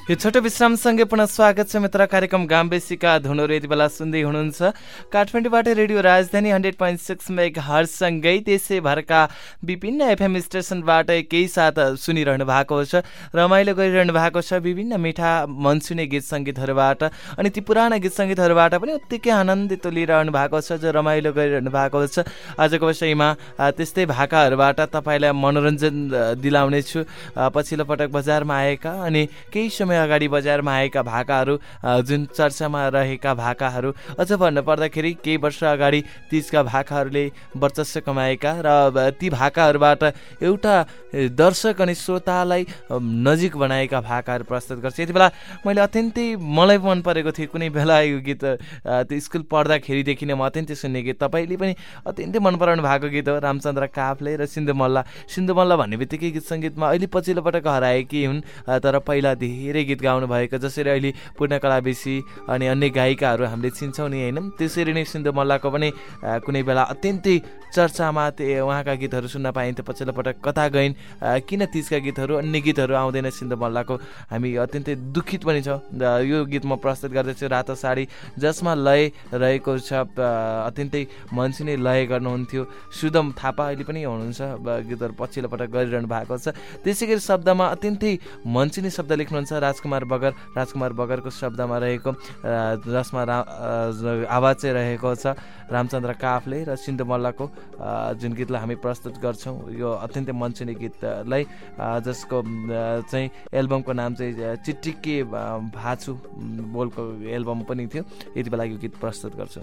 यो छोटो विश्रामसँगै पुनः स्वागत छ मित्र। कार्यक्रम गाम्बेसीका धुनहरू यति बेला सुन्दै हुनुहुन्छ काठमाडौँबाट रेडियो राजधानी 100.6 मेगाहर्जसँगै देशैभरका विभिन्न एफएम स्टेसनबाट केही साथ सुनिरहनु भएको छ, रमाइलो गरिरहनु भएको छ विभिन्न मिठा मनसुने गीत सङ्गीतहरूबाट। अनि ती पुराना गीत सङ्गीतहरूबाट पनि उत्तिकै आनन्दित लिइरहनु भएको छ, जो रमाइलो गरिरहनु भएको छ। आजको विषयमा त्यस्तै भाकाहरूबाट तपाईँलाई मनोरञ्जन दिलाउने छु। पछिल्लो पटक बजारमा आएका अनि केही समय अगाडि बजारमा आएका भाकाहरू, जुन चर्चामा रहेका भाकाहरू, अझ भन्नुपर्दाखेरि केही वर्ष अगाडि तीजका भाकाहरूले वर्चस्व कमाएका र ती भाकाहरूबाट एउटा दर्शक अनि श्रोतालाई नजिक बनाएका भाकाहरू प्रस्तुत गर्छु। यति बेला मैले अत्यन्तै मलाई मन परेको थियो, कुनै बेला यो गीत त्यो स्कुल पढ्दाखेरिदेखि नै म अत्यन्तै सुन्ने गीत, तपाईँले पनि अत्यन्तै मन पराउनु भएको गीत हो, रामचन्द्र काफ्ले र सिन्धु मल्ल। सिन्धु मल्ल भन्ने बित्तिकै गीत सङ्गीतमा अहिले पछिल्लो पटक हराएकी हुन्, तर पहिला धेरै गीत गाउनु भएको, जसरी अहिले पूर्णकला बेसी अनि अन्य गायिकाहरू हामीले चिन्छौँ नि होइन, त्यसरी नै सिन्धु मल्लको पनि कुनै बेला अत्यन्तै चर्चामा उहाँका गीतहरू सुन्न पाइन्थ्यो। पछिल्लो पटक कता गइन्, किन तीजका गीतहरू अन्य गीतहरू आउँदैन सिन्धु मल्लको, हामी अत्यन्तै दुखित पनि छौँ। यो गीत म प्रस्तुत गर्दैछु, रातो साडी, जसमा लय रहेको छ, अत्यन्तै मनसुने लय गर्नुहुन्थ्यो सुदम थापा, अहिले पनि हुनुहुन्छ, गीतहरू पछिल्लो पटक गरिरहनु भएको छ। त्यसै गरी शब्दमा अत्यन्तै मनसुने शब्द लेख्नुहुन्छ राजकुमार बगरको शब्दमा रहेको, जसमा आवाज चाहिँ रहेको छ रामचन्द्र काफ्ले र सिन्धु मल्लको, जुन गीतलाई हामी प्रस्तुत गर्छौँ। यो अत्यन्तै मनसुने गीतलाई, जसको चाहिँ एल्बमको नाम चाहिँ चिट्टिके भाछु बोलको एल्बम पनि थियो। यति बेला यो गीत प्रस्तुत गर्छु।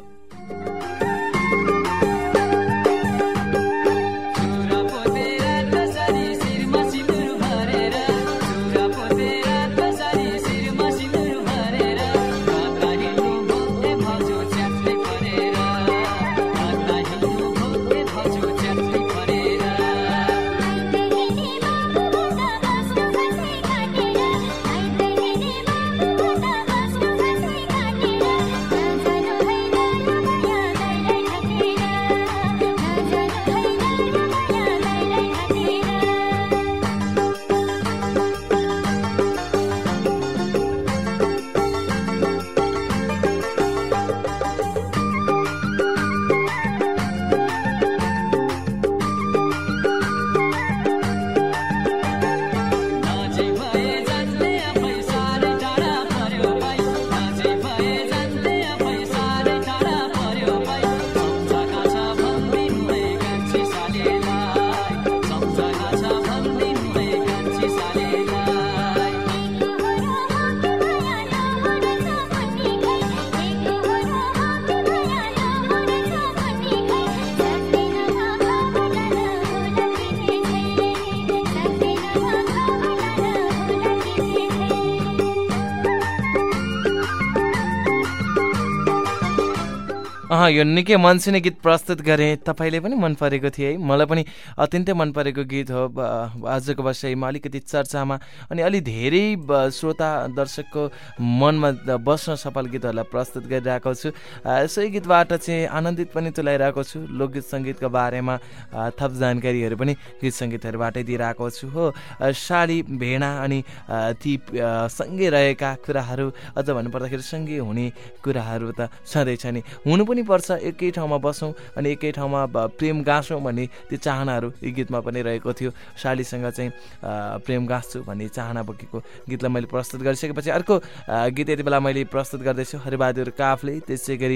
यो निकै मनसुने गीत प्रस्तुत गरेँ, तपाईँले पनि मन परेको थियो है, मलाई पनि अत्यन्तै मन परेको गीत हो। आजको विषयमा अलिकति चर्चामा अनि अलि धेरै श्रोता दर्शकको मनमा बस्न सफल गीतहरूलाई प्रस्तुत गरिरहेको छु। सोही गीतबाट चाहिँ आनन्दित पनि तुल्याइरहेको छु। लोकगीत सङ्गीतको बारेमा थप जानकारीहरू पनि गीत सङ्गीतहरूबाटै दिइरहेको छु हो। साडी भेडा अनि ती सँगै रहेका कुराहरू, अझ भन्नुपर्दाखेरि सँगै हुने कुराहरू त छँदैछ नि, हुनु पनि पर्छ। एकै ठाउँमा बसौँ अनि एकै ठाउँमा प्रेम गाँसौँ भन्ने त्यो चाहनाहरू यी गीतमा पनि रहेको थियो। सालीसँग चाहिँ प्रेम गाँस्छु भन्ने चाहना बोकेको गीतलाई मैले प्रस्तुत गरिसकेपछि अर्को गीत यति बेला मैले प्रस्तुत गर्दैछु, हरिबहादुर काफ्ले। त्यसै गरी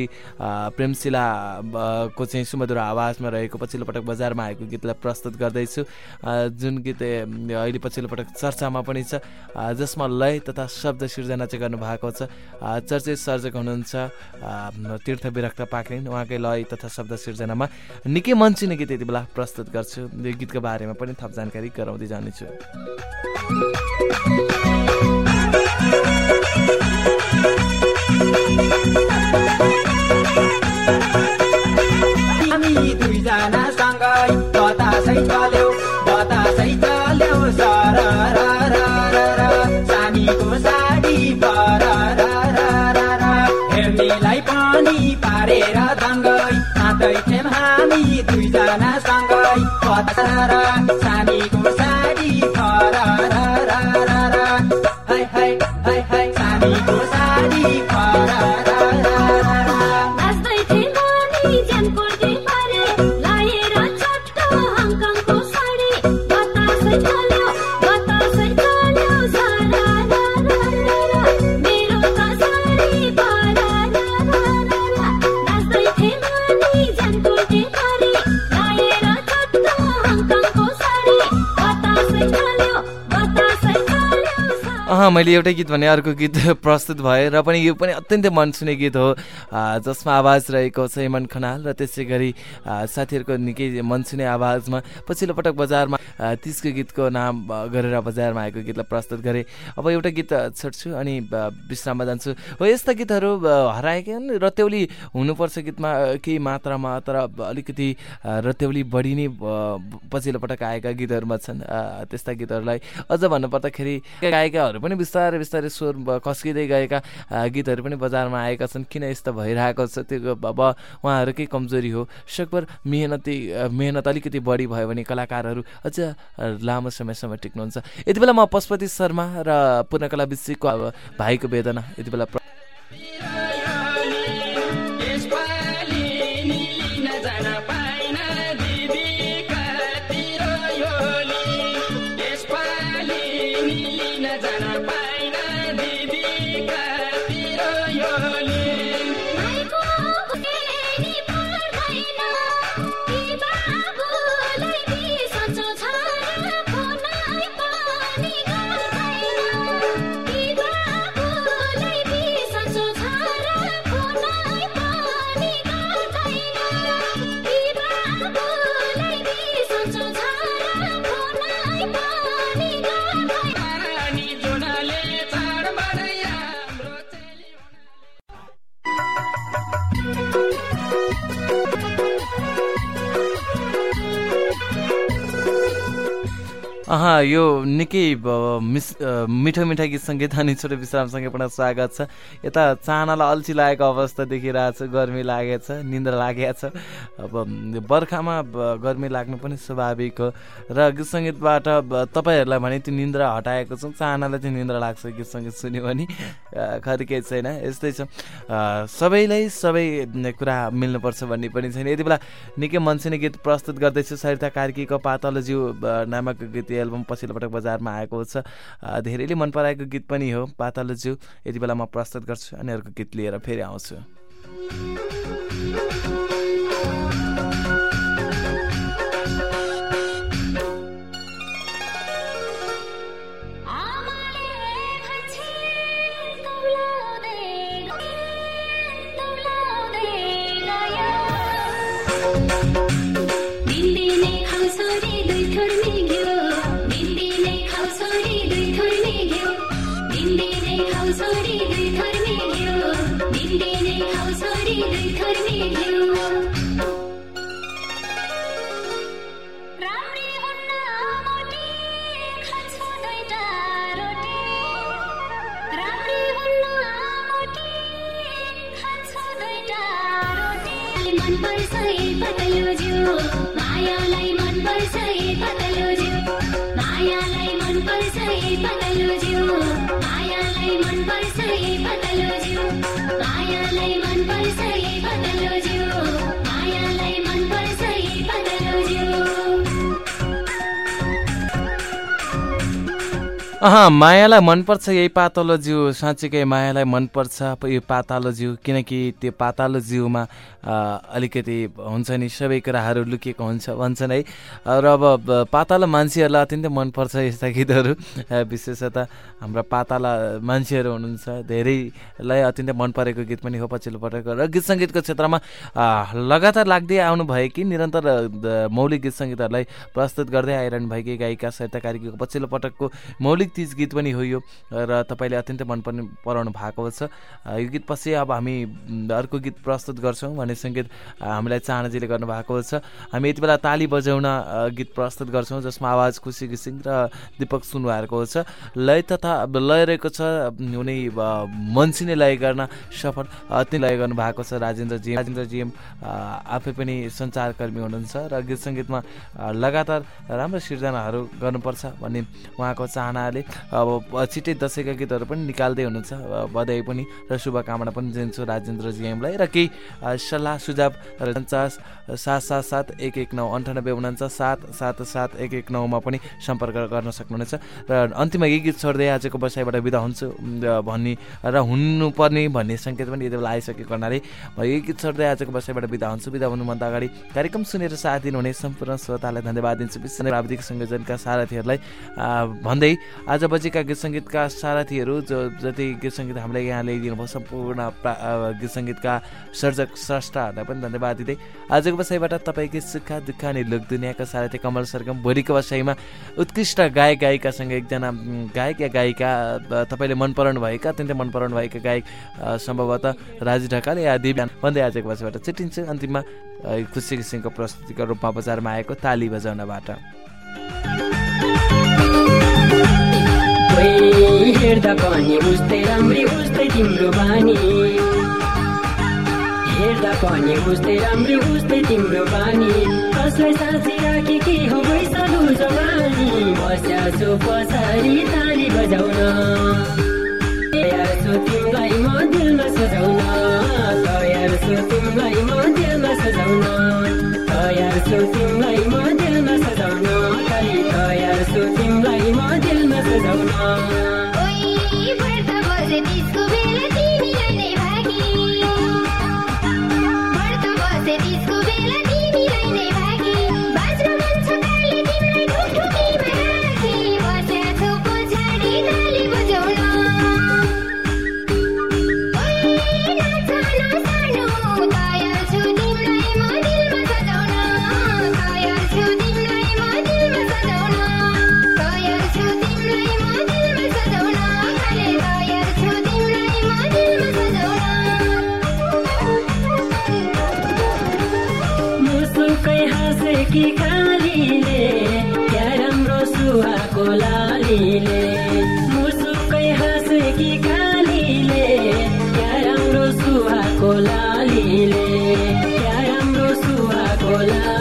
प्रेमशिलाको चाहिँ सुमधुर आवाजमा रहेको पछिल्लो पटक बजारमा आएको गीतलाई प्रस्तुत गर्दैछु, जुन गीत अहिले पछिल्लो पटक चर्चामा पनि छ, जसमा लय तथा शब्द सिर्जना चाहिँ गर्नुभएको छ। चर्चित सर्जक हुनुहुन्छ तीर्थ विरक्त पाक्रिन, उहाँकै लय तथा शब्द सिर्जनामा निकै मनसुने गीत यति बेला प्रस्तुत गर्छु। यो गीतको बारेमा पनि थप जानकारी गराउँदै जानेछु। हामी दुईजना सँगै बतासै चल्यो सानीको साडी हेर्नेलाई पनि पारेर दङ्गै साँदै थियौँ हामी दुईजना सँगै सानीको साडी हाय हाय हाय मैले एउटै गीत भने अर्को गीत प्रस्तुत भयो र पनि यो पनि अत्यन्तै मनसुने गीत हो जसमा आवाज रहेको छ हेमन खनाल र त्यसै गरी साथीहरूको निकै मनसुने आवाजमा पछिल्लो पटक बजारमा 30 को गीतको नाम गरेर बजारमा आएको गीतलाई प्रस्तुत गरेँ। अब एउटा गीत छोड्छु अनि विश्राममा जान्छु। हो यस्ता गीतहरू हराएका रत्याउली हुनुपर्छ गीतमा केही मात्रामा, तर अलिकति रत्याउली बढी नै पछिल्लो पटक आएका गीतहरूमा छन्। त्यस्ता गीतहरूलाई अझ भन्नुपर्दाखेरि गायिकाहरू पनि बिस्तारै बिस्तारै स्वर खस्किँदै गएका गीतहरू पनि बजारमा आएका छन्। किन यस्तो भइरहेको छ त्यो अब उहाँहरूकै कमजोरी हो। सकभर मेहनत अलिकति बढी भयो भने कलाकारहरू अझ लामो समयसम्म टिक्नुहुन्छ। यति बेला म पशुपति शर्मा र पूर्णकला विश्वको भाइको वेदना यति बेला यो निकै मिठो मिठा गीत सङ्गीत अनि छोटो विश्रामसँगै पुनः स्वागत छ। यता चाहनालाई अल्छी लागेको अवस्था देखिरहेको छ, गर्मी लागेछ, निन्द्रा लागेको छ। अब बर्खामा गर्मी लाग्नु पनि स्वाभाविक हो र गीत सङ्गीतबाट तपाईँहरूलाई भने त्यो निन्द्रा हटाएको छ, चाहनालाई त्यो निन्द्रा लाग्छ गीत सङ्गीत सुन्यो भने खरि केही छैन। यस्तै छ, सबैलाई सबै कुरा मिल्नुपर्छ भन्ने पनि छैन। यति बेला निकै मनसुने गीत प्रस्तुत गर्दैछु। सरिता कार्कीको पातलो जिउ नामक गीत एल्बम पछिल्लो पटक बजारमा आएको छ। धेरैले मन पराएको गीत पनि हो पातलो जिउ। यति बेला म प्रस्तुत गर्छु अनि अर्को गीत लिएर फेरि आउँछु। मायालाई मनपर्छ यही पातलो जिउ, साँच्चीकै मायालाई मनपर्छ यो पातलो जिउ, किनकि त्यो पातलो जिउमा अलिकति हुन्छ नि सबै कुराहरू लुकेको हुन्छ भन्छन् है। र अब पातलो मान्छेहरूलाई अत्यन्तै मनपर्छ यस्ता गीतहरू। विशेषतः हाम्रा पातला मान्छेहरू हुनुहुन्छ, धेरैलाई अत्यन्तै मन परेको गीत पनि हो पछिल्लो पटक। र गीत सङ्गीतको क्षेत्रमा लगातार लाग्दै आउनुभएकी निरन्तर मौलिक गीत सङ्गीतहरूलाई प्रस्तुत गर्दै आइरहनु भएकी गायिका सरिता कार्कीको पछिल्लो पटकको मौलिक 30 गीत पनि हो यो, र तपाईँले अत्यन्तै मन पराउनु भएको छ। यो गीत पछि अब हामी अर्को गीत प्रस्तुत गर्छौँ भन्ने सङ्गीत हामीलाई चाहनाजीले गर्नुभएको छ। हामी यति बेला ताली बजाउन गीत प्रस्तुत गर्छौँ जसमा आवाज खुसी घिसिङ र दीपक सुन्नुभएको छ। लय तथा लय रहेको छ उनी मनसिने लय गर्न सफल अति लय गर्नुभएको छ राजेन्द्रजी आफै पनि सञ्चारकर्मी हुनुहुन्छ र गीत सङ्गीतमा लगातार राम्रो सिर्जनाहरू गर्नुपर्छ भन्ने उहाँको चाहनाले अब छिट्टै दसैँका गीतहरू पनि निकाल्दै हुनुहुन्छ। बधाई पनि र शुभकामना पनि दिन्छु राजेन्द्रजीलाई र केही सल्लाह सल्लाह सुझाव र 777-119-9849 मा पनि सम्पर्क गर्न सक्नुहुनेछ। र अन्तिममा यही गीत छोड्दै आजको बसाइबाट बिदा हुन्छु भन्ने र हुनुपर्ने भन्ने सङ्केत पनि यति बेला आइसकेको हुनाले म यही गीत छोड्दै आजको बसाइबाट बिदा हुन्छु। बिदा हुनुभन्दा अगाडि कार्यक्रम सुनेर साथ दिनुहुने सम्पूर्ण श्रोतालाई धन्यवाद दिन्छु। विशेष प्राविधिक संयोजनका सारथीहरूलाई भन्दै आज बजेका गीत सङ्गीतका सारथीहरू जति गीत सङ्गीत हामीलाई यहाँ ल्याइदिनु भयो सम्पूर्ण गीत सङ्गीतका सर्जक स्रष्टाहरूलाई पनि धन्यवाद दिँदै आजको बसाइबाट तपाईँकै सुख दुःख अनि लोक दुनियाँका सारथी कमल सरगम। भोलिको बसाइमा उत्कृष्ट गायक गायिकासँग एकजना गायक या गायिका तपाईँले मन पराउनु भएका अत्यन्तै मन पराउनु भएका गायक सम्भवतः राजु ढकाल या दिव्यान भन्दै आजको बसाइबाट छुट्टिन्छु। अन्तिममा खुसी किसिमको प्रस्तुतिको रूपमा बजारमा आएको ताली बजाउनबाट। हेर्दा पनि उस्तै राम्री उस्तै तिम्रो बानी, हेर्दा पनि उस्तै राम्री उस्तै तिम्रो बानी, कसलाई साँच्ची राखे के हो बैसालु जवानी, बस्या छु पछाडि ताली बजाउन, तयार छु तिमीलाई म दिलमा सजाउन, तयार छु तिमीलाई म दिलमा सजाउन, तयार छु तिमीलाई म दिलमा सजाउन, खाली तयार छु तिमीलाई म दिलमा सजाउन। कि कालीले क्या राम्रो सुहाको लालीले, मुसुकै हाँसे कि कालीले क्या राम्रो सुहाको लालीले, क्या राम्रो सुहाको लालीले।